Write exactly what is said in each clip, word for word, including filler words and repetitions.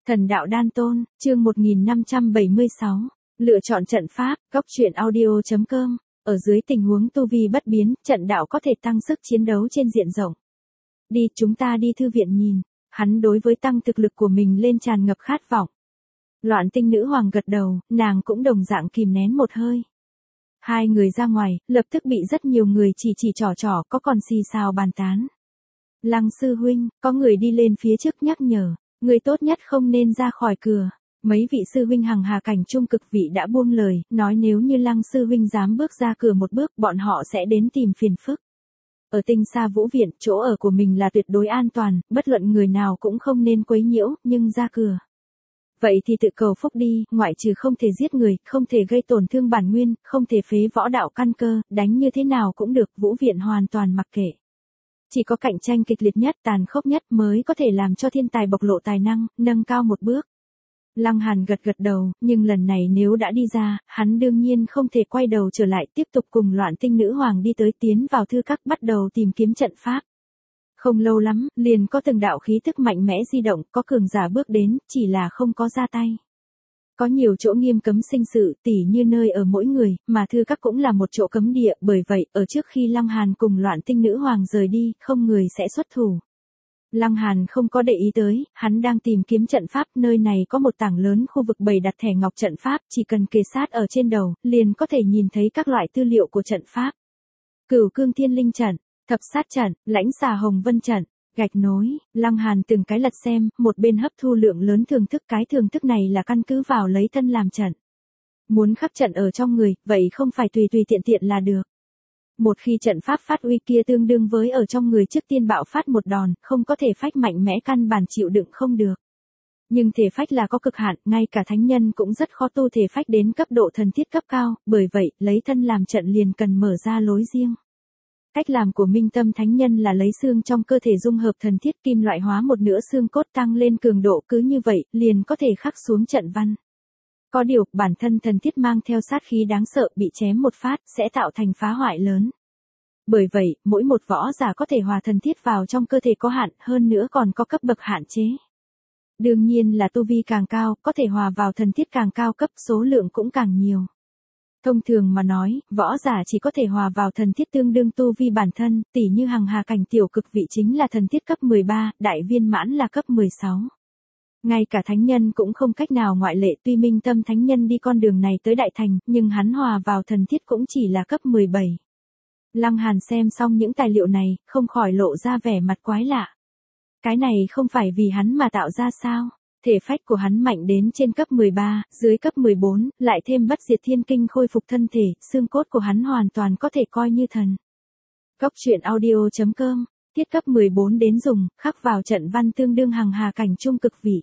Thần đạo đan tôn, chương một nghìn năm trăm bảy mươi sáu. Lựa chọn trận pháp, góc truyện audio chấm com. Ở dưới tình huống tu vi bất biến, trận đạo có thể tăng sức chiến đấu trên diện rộng. Đi, chúng ta đi thư viện nhìn. Hắn đối với tăng thực lực của mình lên tràn ngập khát vọng. Loạn tinh nữ hoàng gật đầu, nàng cũng đồng dạng kìm nén một hơi. Hai người ra ngoài, lập tức bị rất nhiều người chỉ chỉ trò trò, có còn xì xào bàn tán. Lăng sư huynh, có người đi lên phía trước nhắc nhở. Người tốt nhất không nên ra khỏi cửa. Mấy vị sư huynh hằng hà cảnh trung cực vị đã buông lời, nói nếu như Lăng sư huynh dám bước ra cửa một bước, bọn họ sẽ đến tìm phiền phức. Ở tinh xa vũ viện, chỗ ở của mình là tuyệt đối an toàn, bất luận người nào cũng không nên quấy nhiễu, nhưng ra cửa. Vậy thì tự cầu phúc đi, ngoại trừ không thể giết người, không thể gây tổn thương bản nguyên, không thể phế võ đạo căn cơ, đánh như thế nào cũng được, vũ viện hoàn toàn mặc kệ. Chỉ có cạnh tranh kịch liệt nhất, tàn khốc nhất mới có thể làm cho thiên tài bộc lộ tài năng, nâng cao một bước. Lăng Hàn gật gật đầu, nhưng lần này nếu đã đi ra, hắn đương nhiên không thể quay đầu trở lại, tiếp tục cùng Loạn tinh nữ hoàng đi tới, tiến vào thư các, bắt đầu tìm kiếm trận pháp. Không lâu lắm, liền có từng đạo khí thức mạnh mẽ di động, có cường giả bước đến, chỉ là không có ra tay. Có nhiều chỗ nghiêm cấm sinh sự, tỉ như nơi ở mỗi người, mà thư các cũng là một chỗ cấm địa, bởi vậy, ở trước khi Lăng Hàn cùng Loạn tinh nữ hoàng rời đi, không người sẽ xuất thủ. Lăng Hàn không có để ý tới, hắn đang tìm kiếm trận pháp, nơi này có một tảng lớn khu vực bày đặt thẻ ngọc trận pháp, chỉ cần kề sát ở trên đầu, liền có thể nhìn thấy các loại tư liệu của trận pháp. Cửu cương thiên linh trận, thập sát trận, lãnh xà hồng vân trận. Gạch nối, Lăng Hàn từng cái lật xem, một bên hấp thu lượng lớn thưởng thức, cái thưởng thức này là căn cứ vào lấy thân làm trận. Muốn khắc trận ở trong người, vậy không phải tùy tùy tiện tiện là được. Một khi trận pháp phát uy kia tương đương với ở trong người trước tiên bạo phát một đòn, không có thể phách mạnh mẽ căn bản chịu đựng không được. Nhưng thể phách là có cực hạn, ngay cả thánh nhân cũng rất khó tu thể phách đến cấp độ thần thiết cấp cao, bởi vậy, lấy thân làm trận liền cần mở ra lối riêng. Cách làm của Minh Tâm Thánh Nhân là lấy xương trong cơ thể dung hợp thần thiết kim loại hóa một nửa xương cốt tăng lên cường độ, cứ như vậy, liền có thể khắc xuống trận văn. Có điều, bản thân thần thiết mang theo sát khí đáng sợ, bị chém một phát, sẽ tạo thành phá hoại lớn. Bởi vậy, mỗi một võ giả có thể hòa thần thiết vào trong cơ thể có hạn, hơn nữa còn có cấp bậc hạn chế. Đương nhiên là tu vi càng cao, có thể hòa vào thần thiết càng cao cấp, số lượng cũng càng nhiều. Thông thường mà nói, võ giả chỉ có thể hòa vào thần thiết tương đương tu vi bản thân, tỉ như hằng hà cảnh tiểu cực vị chính là thần thiết cấp mười ba, đại viên mãn là cấp mười sáu. Ngay cả thánh nhân cũng không cách nào ngoại lệ, tuy Minh Tâm Thánh Nhân đi con đường này tới đại thành, nhưng hắn hòa vào thần thiết cũng chỉ là cấp mười bảy. Lăng Hàn xem xong những tài liệu này, không khỏi lộ ra vẻ mặt quái lạ. Cái này không phải vì hắn mà tạo ra sao? Thể phách của hắn mạnh đến trên cấp mười ba, dưới cấp mười bốn, lại thêm bất diệt thiên kinh khôi phục thân thể, xương cốt của hắn hoàn toàn có thể coi như thần. Góc truyện audio chấm com, tiết cấp mười bốn đến dùng, khắc vào trận văn tương đương hằng hà cảnh trung cực vị.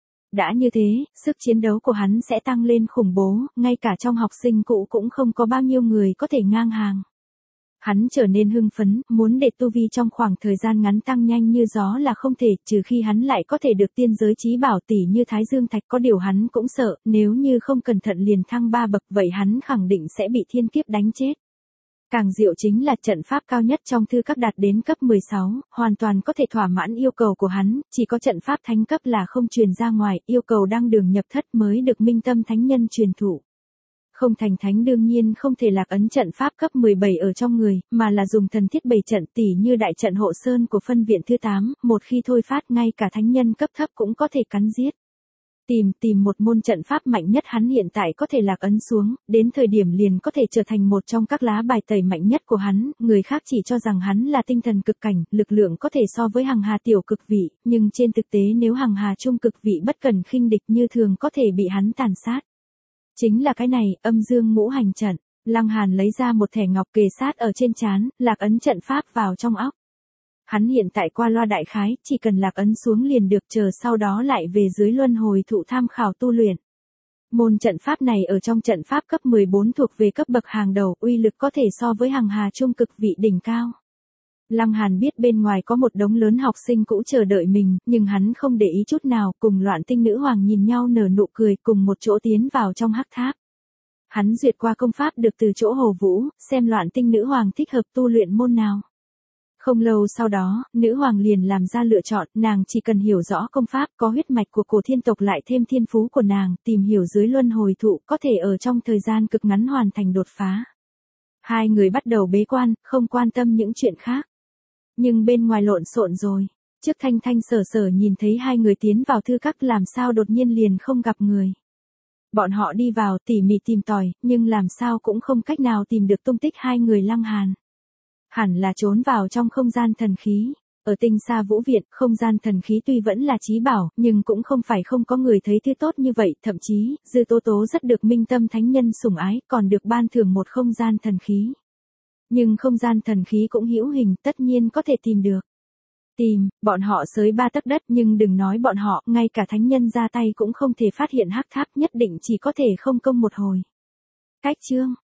Đã như thế, sức chiến đấu của hắn sẽ tăng lên khủng bố, ngay cả trong học sinh cũ cũng không có bao nhiêu người có thể ngang hàng. Hắn trở nên hưng phấn, muốn để tu vi trong khoảng thời gian ngắn tăng nhanh như gió là không thể, trừ khi hắn lại có thể được tiên giới chí bảo tỷ như Thái Dương Thạch, có điều hắn cũng sợ, nếu như không cẩn thận liền thăng ba bậc, vậy hắn khẳng định sẽ bị thiên kiếp đánh chết. Càng diệu chính là trận pháp cao nhất trong thư các đạt đến cấp mười sáu, hoàn toàn có thể thỏa mãn yêu cầu của hắn, chỉ có trận pháp thánh cấp là không truyền ra ngoài, yêu cầu đăng đường nhập thất mới được Minh Tâm Thánh Nhân truyền thụ. Không thành thánh đương nhiên không thể lạc ấn trận pháp cấp mười bảy ở trong người, mà là dùng thần thiết bày trận tỉ như đại trận hộ sơn của phân viện thứ tám, một khi thôi phát ngay cả thánh nhân cấp thấp cũng có thể cắn giết. Tìm, tìm một môn trận pháp mạnh nhất hắn hiện tại có thể lạc ấn xuống, đến thời điểm liền có thể trở thành một trong các lá bài tẩy mạnh nhất của hắn, người khác chỉ cho rằng hắn là tinh thần cực cảnh, lực lượng có thể so với hằng hà tiểu cực vị, nhưng trên thực tế nếu hằng hà trung cực vị bất cần khinh địch như thường có thể bị hắn tàn sát. Chính là cái này, âm dương ngũ hành trận. Lăng Hàn lấy ra một thẻ ngọc kề sát ở trên trán, lạc ấn trận pháp vào trong óc. Hắn hiện tại qua loa đại khái, chỉ cần lạc ấn xuống liền được, chờ sau đó lại về dưới luân hồi thụ tham khảo tu luyện. Môn trận pháp này ở trong trận pháp cấp mười bốn thuộc về cấp bậc hàng đầu, uy lực có thể so với hằng hà trung cực vị đỉnh cao. Lăng Hàn biết bên ngoài có một đống lớn học sinh cũ chờ đợi mình, nhưng hắn không để ý chút nào, cùng Loạn tinh nữ hoàng nhìn nhau nở nụ cười, cùng một chỗ tiến vào trong hắc tháp. Hắn duyệt qua công pháp được từ chỗ Hồ Vũ, xem Loạn tinh nữ hoàng thích hợp tu luyện môn nào. Không lâu sau đó, nữ hoàng liền làm ra lựa chọn, nàng chỉ cần hiểu rõ công pháp, có huyết mạch của cổ thiên tộc lại thêm thiên phú của nàng, tìm hiểu dưới luân hồi thụ, có thể ở trong thời gian cực ngắn hoàn thành đột phá. Hai người bắt đầu bế quan, không quan tâm những chuyện khác. Nhưng bên ngoài lộn xộn rồi. Trước Thanh Thanh Sở Sở nhìn thấy hai người tiến vào thư các làm sao đột nhiên liền không gặp người. Bọn họ đi vào tỉ mỉ tìm tòi, nhưng làm sao cũng không cách nào tìm được tung tích hai người Lăng Hàn. Hẳn là trốn vào trong không gian thần khí. Ở tinh xa vũ viện, không gian thần khí tuy vẫn là chí bảo, nhưng cũng không phải không có người thấy thứ tốt như vậy, thậm chí, Dư Tố Tố rất được Minh Tâm Thánh Nhân sủng ái, còn được ban thưởng một không gian thần khí. Nhưng không gian thần khí cũng hữu hình, tất nhiên có thể tìm được. Tìm, bọn họ xới ba tấc đất nhưng đừng nói bọn họ, ngay cả thánh nhân ra tay cũng không thể phát hiện hắc tháp, nhất định chỉ có thể không công một hồi. Cách chương